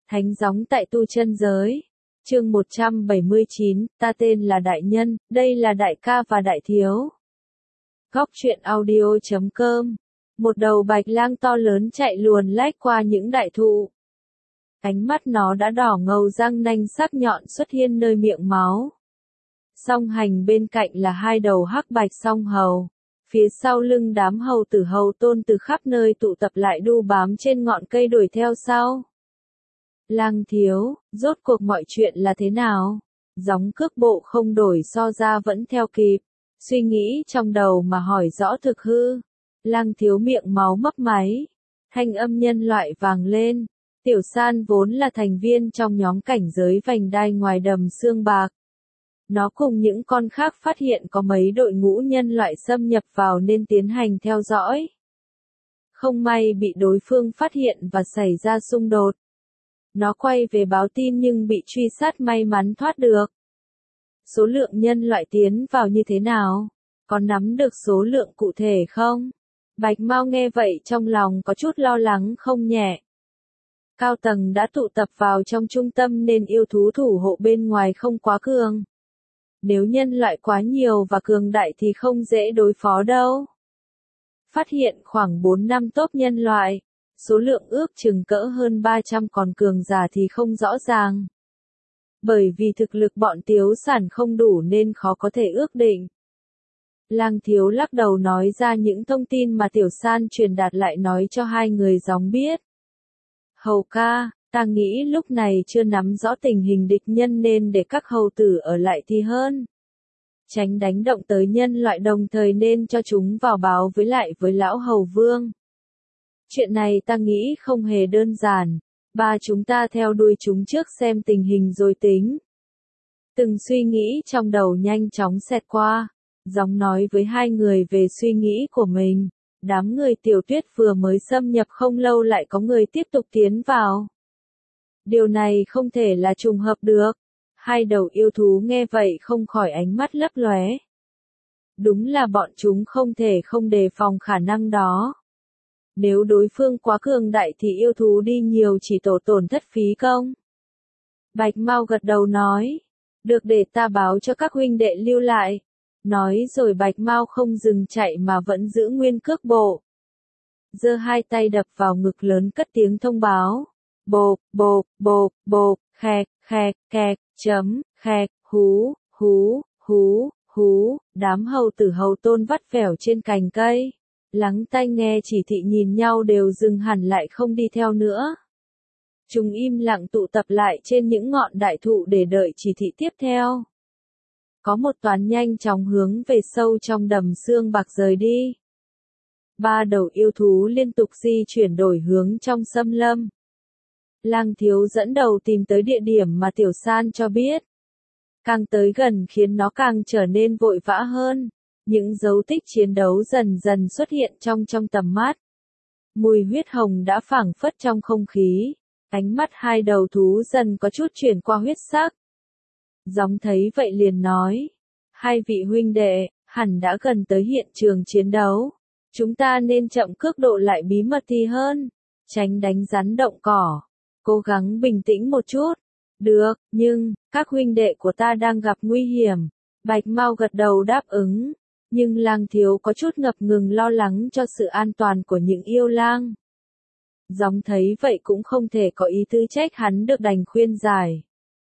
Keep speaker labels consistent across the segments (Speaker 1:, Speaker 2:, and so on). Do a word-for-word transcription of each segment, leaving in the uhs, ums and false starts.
Speaker 1: Thánh gióng tại tu chân giới. Chương một trăm bảy mươi chín, ta tên là Đại Nhân, đây là đại ca và đại thiếu. Góc truyện audio chấm com. Một đầu bạch lang to lớn chạy luồn lách qua những đại thụ. Ánh mắt nó đã đỏ ngầu, răng nanh sắc nhọn xuất hiện nơi miệng máu. Song hành bên cạnh là hai đầu hắc bạch song hầu. Phía sau lưng đám hầu tử hầu tôn từ khắp nơi tụ tập lại đu bám trên ngọn cây đuổi theo sau. Lang thiếu, rốt cuộc mọi chuyện là thế nào? Gióng cước bộ không đổi so ra vẫn theo kịp. Suy nghĩ trong đầu mà hỏi rõ thực hư. Lang thiếu miệng máu mấp máy. Thanh âm nhân loại vàng lên. Tiểu San vốn là thành viên trong nhóm cảnh giới vành đai ngoài đầm xương bạc. Nó cùng những con khác phát hiện có mấy đội ngũ nhân loại xâm nhập vào nên tiến hành theo dõi. Không may bị đối phương phát hiện và xảy ra xung đột. Nó quay về báo tin nhưng bị truy sát, may mắn thoát được. Số lượng nhân loại tiến vào như thế nào? Có nắm được số lượng cụ thể không? Bạch Mao nghe vậy trong lòng có chút lo lắng không nhẹ. Cao tầng đã tụ tập vào trong trung tâm nên yêu thú thủ hộ bên ngoài không quá cường. Nếu nhân loại quá nhiều và cường đại thì không dễ đối phó đâu. Phát hiện khoảng bốn năm tốp nhân loại. Số lượng ước chừng cỡ hơn ba trăm, còn cường giả thì không rõ ràng. Bởi vì thực lực bọn Tiếu Sản không đủ nên khó có thể ước định. Lang thiếu lắc đầu nói ra những thông tin mà Tiểu San truyền đạt lại nói cho hai người gióng biết. Hầu ca, ta nghĩ lúc này chưa nắm rõ tình hình địch nhân nên để các hầu tử ở lại thì hơn. Tránh đánh động tới nhân loại, đồng thời nên cho chúng vào báo với lại với lão hầu vương. Chuyện này ta nghĩ không hề đơn giản. Ba chúng ta theo đuôi chúng trước xem tình hình rồi tính. Từng suy nghĩ trong đầu nhanh chóng xẹt qua. Gióng nói với hai người về suy nghĩ của mình. Đám người Tiểu Tuyết vừa mới xâm nhập không lâu lại có người tiếp tục tiến vào. Điều này không thể là trùng hợp được. Hai đầu yêu thú nghe vậy không khỏi ánh mắt lấp lóe. Đúng là bọn chúng không thể không đề phòng khả năng đó. Nếu đối phương quá cường đại thì yêu thú đi nhiều chỉ tổ tổn thất phí công. Bạch Mao gật đầu nói. Được, để ta báo cho các huynh đệ lưu lại. Nói rồi Bạch Mao không dừng chạy mà vẫn giữ nguyên cước bộ. Giơ hai tay đập vào ngực lớn cất tiếng thông báo. Bộp, bộp, bộp, bộp, khẹt, khẹt, kẹt, chấm, khẹt, hú, hú, hú, hú. Đám hầu tử hầu tôn vắt vẻo trên cành cây. Lắng tai nghe chỉ thị nhìn nhau đều dừng hẳn lại không đi theo nữa. Chúng im lặng tụ tập lại trên những ngọn đại thụ để đợi chỉ thị tiếp theo. Có một toán nhanh chóng hướng về sâu trong đầm xương bạc rời đi. Ba đầu yêu thú liên tục di chuyển đổi hướng trong xâm lâm. Lang thiếu dẫn đầu tìm tới địa điểm mà Tiểu San cho biết. Càng tới gần khiến nó càng trở nên vội vã hơn. Những dấu tích chiến đấu dần dần xuất hiện trong trong tầm mắt. Mùi huyết hồng đã phảng phất trong không khí. Ánh mắt hai đầu thú dần có chút chuyển qua huyết sắc. Gióng thấy vậy liền nói. Hai vị huynh đệ, hẳn đã gần tới hiện trường chiến đấu. Chúng ta nên chậm cước độ lại bí mật thì hơn. Tránh đánh rắn động cỏ. Cố gắng bình tĩnh một chút. Được, nhưng, các huynh đệ của ta đang gặp nguy hiểm. Bạch Mao gật đầu đáp ứng. Nhưng lang thiếu có chút ngập ngừng lo lắng cho sự an toàn của những yêu lang. Gióng thấy vậy cũng không thể có ý tư trách hắn được đành khuyên giải.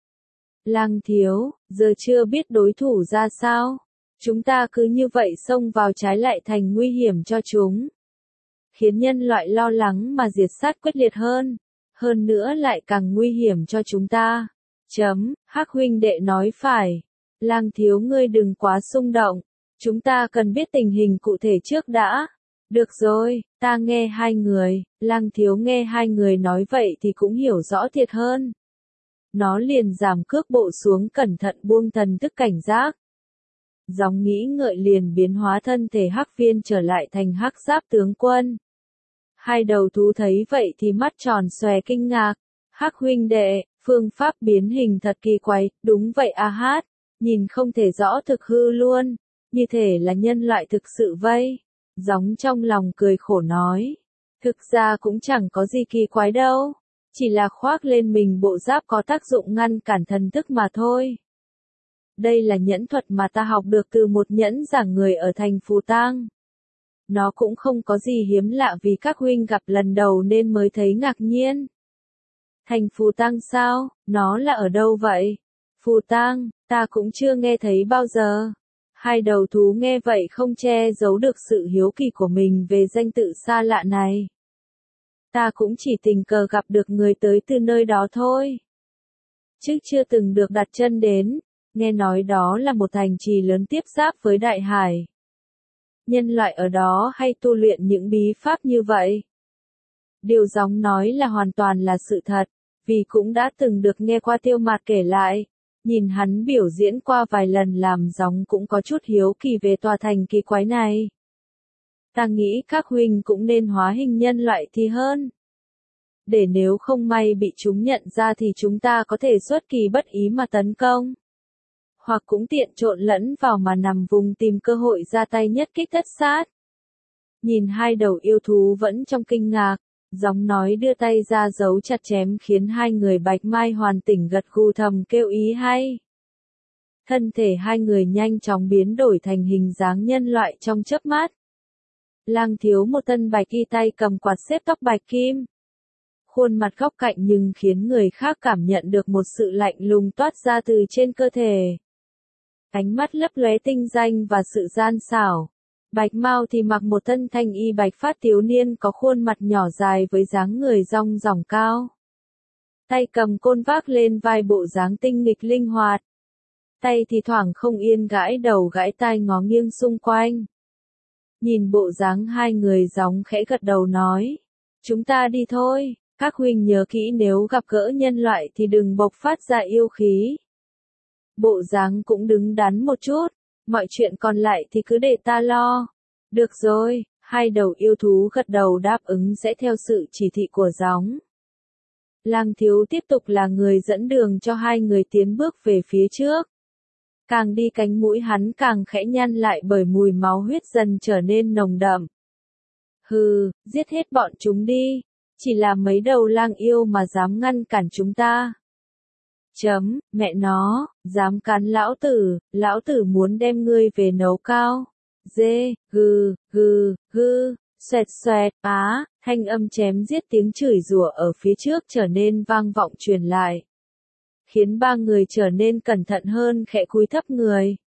Speaker 1: Lang thiếu, giờ chưa biết đối thủ ra sao. Chúng ta cứ như vậy xông vào trái lại thành nguy hiểm cho chúng. Khiến nhân loại lo lắng mà diệt sát quyết liệt hơn. Hơn nữa lại càng nguy hiểm cho chúng ta. Chấm, Hắc huynh đệ nói phải. Lang thiếu ngươi đừng quá xung động. Chúng ta cần biết tình hình cụ thể trước đã. Được rồi, ta nghe hai người. Lang thiếu nghe hai người nói vậy thì cũng hiểu rõ thiệt hơn. Nó liền giảm cước bộ xuống, cẩn thận buông thần thức cảnh giác. Gióng nghĩ ngợi liền biến hóa thân thể hắc viên trở lại thành hắc giáp tướng quân. Hai đầu thú thấy vậy thì mắt tròn xòe kinh ngạc. Hắc huynh đệ, phương pháp biến hình thật kỳ quái. Đúng vậy a hát, nhìn không thể rõ thực hư luôn. Như thể là nhân loại thực sự vây. Gióng trong lòng cười khổ nói. Thực ra cũng chẳng có gì kỳ quái đâu. Chỉ là khoác lên mình bộ giáp có tác dụng ngăn cản thần thức mà thôi. Đây là nhẫn thuật mà ta học được từ một nhẫn giả người ở thành Phù Tang. Nó cũng không có gì hiếm lạ vì các huynh gặp lần đầu nên mới thấy ngạc nhiên. Thành Phù Tang sao, nó là ở đâu vậy? Phù Tang, ta cũng chưa nghe thấy bao giờ. Hai đầu thú nghe vậy không che giấu được sự hiếu kỳ của mình về danh tự xa lạ này. Ta cũng chỉ tình cờ gặp được người tới từ nơi đó thôi. Chứ chưa từng được đặt chân đến, nghe nói đó là một thành trì lớn tiếp giáp với đại hải. Nhân loại ở đó hay tu luyện những bí pháp như vậy. Điều Gióng nói là hoàn toàn là sự thật, vì cũng đã từng được nghe qua Tiêu Mạt kể lại. Nhìn hắn biểu diễn qua vài lần làm Gióng cũng có chút hiếu kỳ về tòa thành kỳ quái này. Ta nghĩ các huynh cũng nên hóa hình nhân loại thì hơn. Để nếu không may bị chúng nhận ra thì chúng ta có thể xuất kỳ bất ý mà tấn công. Hoặc cũng tiện trộn lẫn vào mà nằm vùng tìm cơ hội ra tay nhất kích tất sát. Nhìn hai đầu yêu thú vẫn trong kinh ngạc, Gióng nói đưa tay ra giấu chặt chém khiến hai người Bạch Mai hoàn tỉnh gật gù thầm kêu ý hay. Thân thể hai người nhanh chóng biến đổi thành hình dáng nhân loại trong chớp mắt. Lang Thiếu một thân bạch y tay cầm quạt xếp tóc bạch kim. Khuôn mặt góc cạnh nhưng khiến người khác cảm nhận được một sự lạnh lùng toát ra từ trên cơ thể. Ánh mắt lấp lóe tinh danh và sự gian xảo. Bạch Mao thì mặc một thân thanh y bạch phát thiếu niên có khuôn mặt nhỏ dài với dáng người rong ròng cao. Tay cầm côn vác lên vai bộ dáng tinh nghịch linh hoạt. Tay thì thoảng không yên gãi đầu gãi tai ngó nghiêng xung quanh. Nhìn bộ dáng hai người Gióng khẽ gật đầu nói. Chúng ta đi thôi, các huynh nhớ kỹ nếu gặp gỡ nhân loại thì đừng bộc phát ra yêu khí. Bộ dáng cũng đứng đắn một chút, mọi chuyện còn lại thì cứ để ta lo. Được rồi, hai đầu yêu thú gật đầu đáp ứng sẽ theo sự chỉ thị của Gióng. Lang Thiếu tiếp tục là người dẫn đường cho hai người tiến bước về phía trước. Càng đi cánh mũi hắn càng khẽ nhăn lại bởi mùi máu huyết dần trở nên nồng đậm. Hừ, giết hết bọn chúng đi, chỉ là mấy đầu lang yêu mà dám ngăn cản chúng ta. Chấm, mẹ nó, dám cắn lão tử, lão tử muốn đem ngươi về nấu cao. Dê, gừ, gừ, gừ, xoẹt xoẹt, á, thanh âm chém giết tiếng chửi rủa ở phía trước trở nên vang vọng truyền lại. Khiến ba người trở nên cẩn thận hơn khẽ cúi thấp người.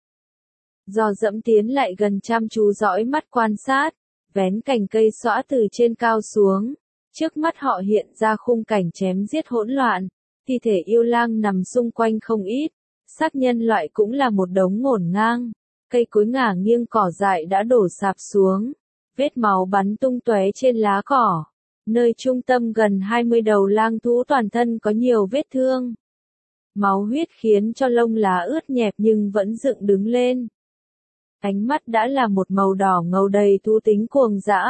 Speaker 1: Dò dẫm tiến lại gần chăm chú dõi mắt quan sát, vén cành cây xõa từ trên cao xuống. Trước mắt họ hiện ra khung cảnh chém giết hỗn loạn. Thi thể yêu lang nằm xung quanh không ít, xác nhân loại cũng là một đống ngổn ngang, cây cối ngả nghiêng cỏ dại đã đổ sạp xuống, vết máu bắn tung tóe trên lá cỏ, nơi trung tâm gần hai mươi đầu lang thú toàn thân có nhiều vết thương. Máu huyết khiến cho lông lá ướt nhẹp nhưng vẫn dựng đứng lên. Ánh mắt đã là một màu đỏ ngầu đầy thú tính cuồng dã.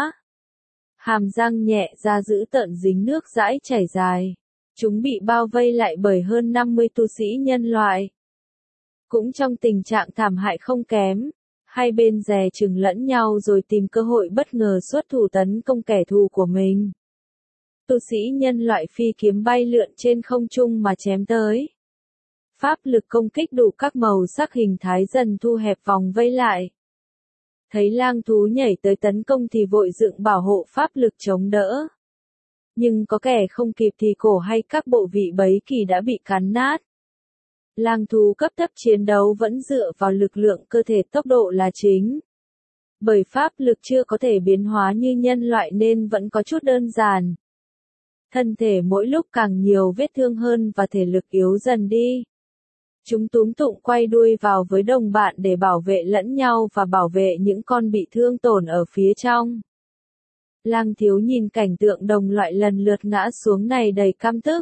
Speaker 1: Hàm răng nhẹ ra giữ tợn dính nước dãi chảy dài. Chúng bị bao vây lại bởi hơn năm mươi tu sĩ nhân loại. Cũng trong tình trạng thảm hại không kém, hai bên dè chừng lẫn nhau rồi tìm cơ hội bất ngờ xuất thủ tấn công kẻ thù của mình. Tu sĩ nhân loại phi kiếm bay lượn trên không trung mà chém tới. Pháp lực công kích đủ các màu sắc hình thái dần thu hẹp vòng vây lại. Thấy lang thú nhảy tới tấn công thì vội dựng bảo hộ pháp lực chống đỡ. Nhưng có kẻ không kịp thì cổ hay các bộ vị bấy kỳ đã bị cắn nát. Lang thú cấp thấp chiến đấu vẫn dựa vào lực lượng cơ thể tốc độ là chính. Bởi pháp lực chưa có thể biến hóa như nhân loại nên vẫn có chút đơn giản. Thân thể mỗi lúc càng nhiều vết thương hơn và thể lực yếu dần đi. Chúng túm tụng quay đuôi vào với đồng bạn để bảo vệ lẫn nhau và bảo vệ những con bị thương tổn ở phía trong. Lang Thiếu nhìn cảnh tượng đồng loại lần lượt ngã xuống này đầy căm tức.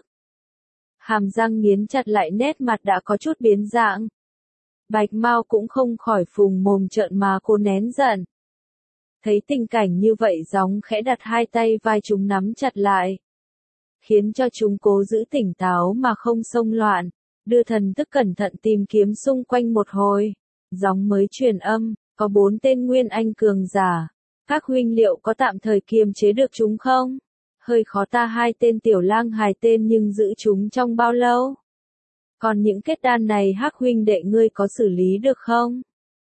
Speaker 1: Hàm răng nghiến chặt lại nét mặt đã có chút biến dạng. Bạch Mao cũng không khỏi phùng mồm trợn mà cô nén giận. Thấy tình cảnh như vậy Gióng khẽ đặt hai tay vai chúng nắm chặt lại. Khiến cho chúng cố giữ tỉnh táo mà không xông loạn. Đưa thần thức cẩn thận tìm kiếm xung quanh một hồi. Gióng mới truyền âm, có bốn tên nguyên anh cường giả. Các huynh liệu có tạm thời kiềm chế được chúng không? hơi khó ta hai tên tiểu lang hài tên nhưng giữ chúng trong bao lâu? Còn những kết đan này Hắc huynh đệ ngươi có xử lý được không?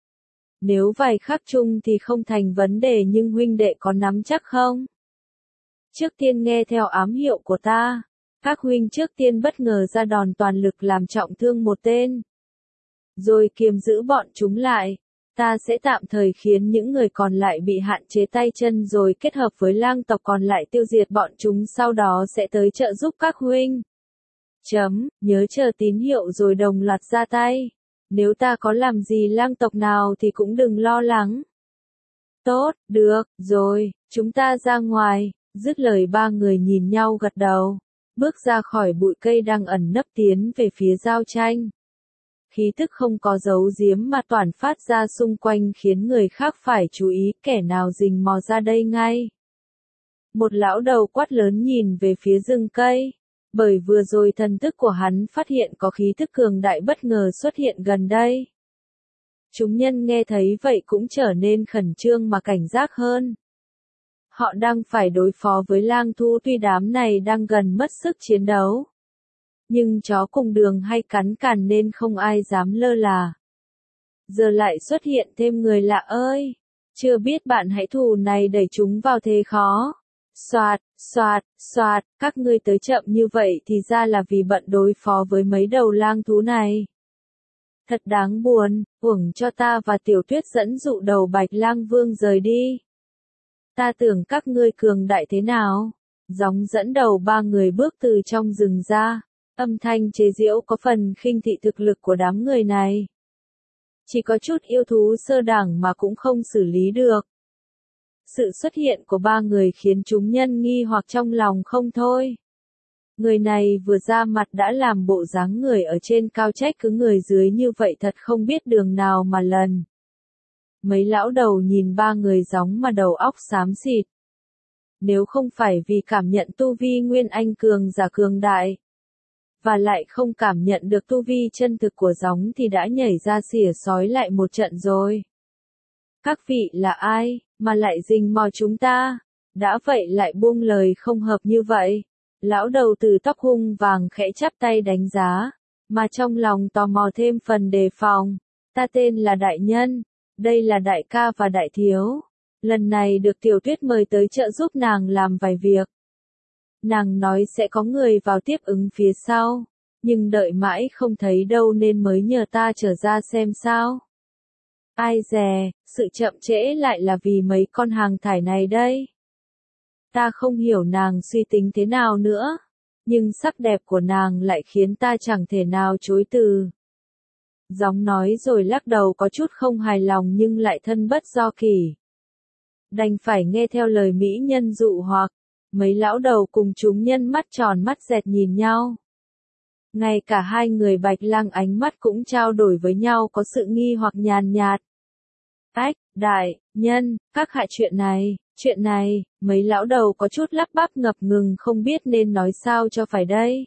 Speaker 1: Nếu vài khắc chung thì không thành vấn đề nhưng huynh đệ có nắm chắc không? Trước tiên nghe theo ám hiệu của ta. Các huynh trước tiên bất ngờ ra đòn toàn lực làm trọng thương một tên. Rồi kiềm giữ bọn chúng lại. Ta sẽ tạm thời khiến những người còn lại bị hạn chế tay chân rồi kết hợp với lang tộc còn lại tiêu diệt bọn chúng sau đó sẽ tới trợ giúp các huynh. Chấm, nhớ chờ tín hiệu rồi đồng loạt ra tay. Nếu ta có làm gì lang tộc nào thì cũng đừng lo lắng. Tốt, được, rồi, chúng ta ra ngoài. Dứt lời ba người nhìn nhau gật đầu. Bước ra khỏi bụi cây đang ẩn nấp tiến về phía giao tranh. Khí tức không có dấu giếm mà toàn phát ra xung quanh khiến người khác phải chú ý kẻ nào rình mò ra đây ngay. Một lão đầu quát lớn nhìn về phía rừng cây. Bởi vừa rồi thần thức của hắn phát hiện có khí thức cường đại bất ngờ xuất hiện gần đây. Chúng nhân nghe thấy vậy cũng trở nên khẩn trương mà cảnh giác hơn. Họ đang phải đối phó với lang thú tuy đám này đang gần mất sức chiến đấu. Nhưng chó cùng đường hay cắn càn nên không ai dám lơ là. Giờ lại xuất hiện thêm người lạ ơi. Chưa biết bạn hãy thù này đẩy chúng vào thế khó. Xoạt, xoạt, xoạt, các ngươi tới chậm như vậy thì ra là vì bận đối phó với mấy đầu lang thú này. Thật đáng buồn, uổng cho ta và Tiểu Tuyết dẫn dụ đầu Bạch Lang Vương rời đi. Ta tưởng các ngươi cường đại thế nào? Gióng dẫn đầu ba người bước từ trong rừng ra, âm thanh chế giễu có phần khinh thị thực lực của đám người này. Chỉ có chút yêu thú sơ đẳng mà cũng không xử lý được. Sự xuất hiện của ba người khiến chúng nhân nghi hoặc trong lòng không thôi. Người này vừa ra mặt đã làm bộ dáng người ở trên cao trách cứ người dưới như vậy thật không biết đường nào mà lần. Mấy lão đầu nhìn ba người gióng mà đầu óc xám xịt. Nếu không phải vì cảm nhận tu vi nguyên anh cường giả cường đại, và lại không cảm nhận được tu vi chân thực của gióng thì đã nhảy ra xỉa sói lại một trận rồi. Các vị là ai, mà lại rình mò chúng ta? Đã vậy lại buông lời không hợp như vậy. Lão đầu từ tóc hung vàng khẽ chắp tay đánh giá, mà trong lòng tò mò thêm phần đề phòng. Ta tên là Đại Nhân, đây là đại ca và đại thiếu. Lần này được Tiểu Tuyết mời tới trợ giúp nàng làm vài việc. Nàng nói sẽ có người vào tiếp ứng phía sau, nhưng đợi mãi không thấy đâu nên mới nhờ ta trở ra xem sao. Ai dè, sự chậm trễ lại là vì mấy con hàng thải này đây. Ta không hiểu nàng suy tính thế nào nữa, nhưng sắc đẹp của nàng lại khiến ta chẳng thể nào chối từ. Gióng nói rồi lắc đầu có chút không hài lòng nhưng lại thân bất do kỷ. Đành phải nghe theo lời mỹ nhân dụ hoặc, mấy lão đầu cùng chúng nhân mắt tròn mắt dẹt nhìn nhau. Ngay cả hai người Bạch Lang ánh mắt cũng trao đổi với nhau có sự nghi hoặc nhàn nhạt. Ách, đại nhân, các hạ chuyện này, chuyện này, mấy lão đầu có chút lắp bắp ngập ngừng không biết nên nói sao cho phải đây.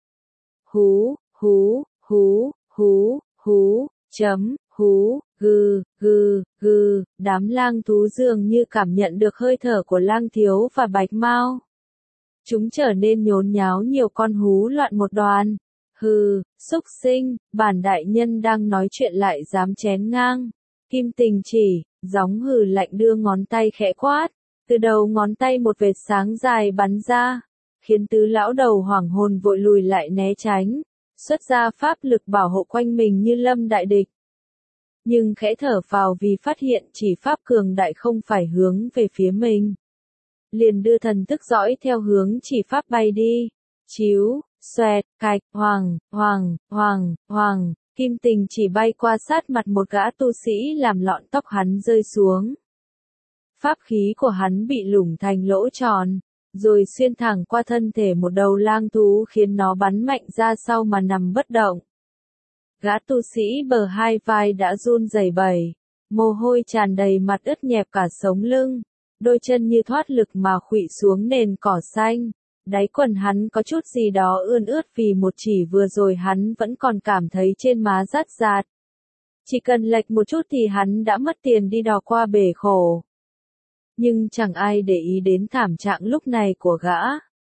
Speaker 1: Hú, hú, hú, hú, hú, chấm, hú, gừ, gừ, gừ, đám lang thú dường như cảm nhận được hơi thở của Lang Thiếu và Bạch Mao. Chúng trở nên nhốn nháo nhiều con hú loạn một đoàn. Hừ, xúc sinh, bản đại nhân đang nói chuyện lại dám chén ngang. Kim Tình chỉ, gióng hừ lạnh đưa ngón tay khẽ quát. Từ đầu ngón tay một vệt sáng dài bắn ra, khiến tứ lão đầu hoảng hồn vội lùi lại né tránh, xuất ra pháp lực bảo hộ quanh mình như lâm đại địch. Nhưng khẽ thở vào vì phát hiện chỉ pháp cường đại không phải hướng về phía mình. Liền đưa thần thức dõi theo hướng chỉ pháp bay đi. Chíu, xoẹt, cạch, hoàng, hoàng, hoàng, hoàng, Kim Tình chỉ bay qua sát mặt một gã tu sĩ làm lọn tóc hắn rơi xuống. Pháp khí của hắn bị lủng thành lỗ tròn, rồi xuyên thẳng qua thân thể một đầu lang thú khiến nó bắn mạnh ra sau mà nằm bất động. Gã tu sĩ bờ hai vai đã run rẩy bẩy, mồ hôi tràn đầy mặt ướt nhẹp cả sống lưng, đôi chân như thoát lực mà khuỵu xuống nền cỏ xanh. Đáy quần hắn có chút gì đó ươn ướt vì một chỉ vừa rồi hắn vẫn còn cảm thấy trên má rát rạt. Chỉ cần lệch một chút thì hắn đã mất tiền đi đò qua bể khổ. Nhưng chẳng ai để ý đến thảm trạng lúc này của gã.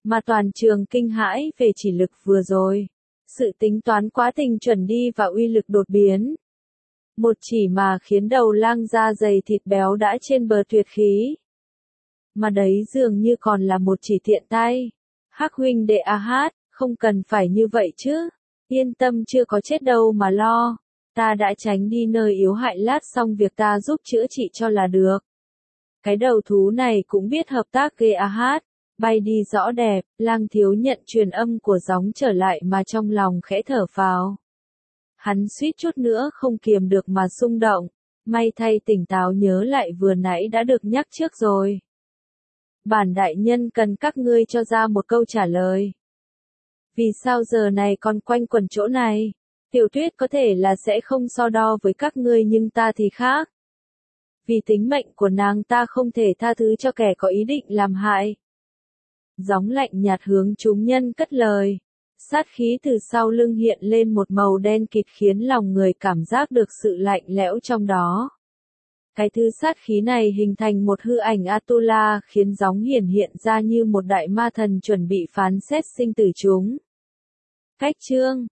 Speaker 1: mà toàn trường kinh hãi về chỉ lực vừa rồi. Sự tính toán quá tình chuẩn đi và uy lực đột biến. Một chỉ mà khiến đầu lang da dày thịt béo đã trên bờ tuyệt khí. Mà đấy dường như còn là một chỉ tiện tay. Hắc huynh đệ a hát, không cần phải như vậy chứ. Yên tâm, chưa có chết đâu mà lo. Ta đã tránh đi nơi yếu hại, lát xong việc ta giúp chữa trị cho là được. Cái đầu thú này cũng biết hợp tác ghê a hát. Bay đi rõ đẹp, lang thiếu nhận truyền âm của gióng trở lại mà trong lòng khẽ thở phào. Hắn suýt chút nữa không kiềm được mà xung động. May thay tỉnh táo nhớ lại vừa nãy đã được nhắc trước rồi. Bản đại nhân cần các ngươi cho ra một câu trả lời. Vì sao giờ này còn quanh quẩn chỗ này? Tiểu Tuyết có thể là sẽ không so đo với các ngươi nhưng ta thì khác. Vì tính mệnh của nàng ta không thể tha thứ cho kẻ có ý định làm hại. Gióng lạnh nhạt hướng chúng nhân cất lời. Sát khí từ sau lưng hiện lên một màu đen kịt khiến lòng người cảm giác được sự lạnh lẽo trong đó. Cái thứ sát khí này hình thành một hư ảnh Atula khiến gióng hiển hiện ra như một đại ma thần chuẩn bị phán xét sinh tử chúng. Cách chương